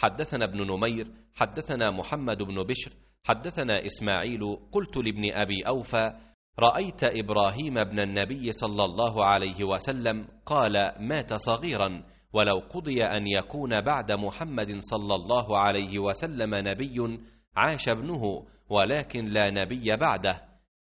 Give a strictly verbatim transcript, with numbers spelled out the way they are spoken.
حدثنا ابن نمير حدثنا محمد بن بشر حدثنا إسماعيل قلت لابن أبي أوفى: رأيت إبراهيم بن النبي صلى الله عليه وسلم قال: مات صغيرا، ولو قضي أن يكون بعد محمد صلى الله عليه وسلم نبي عاش ابنه، ولكن لا نبي بعده.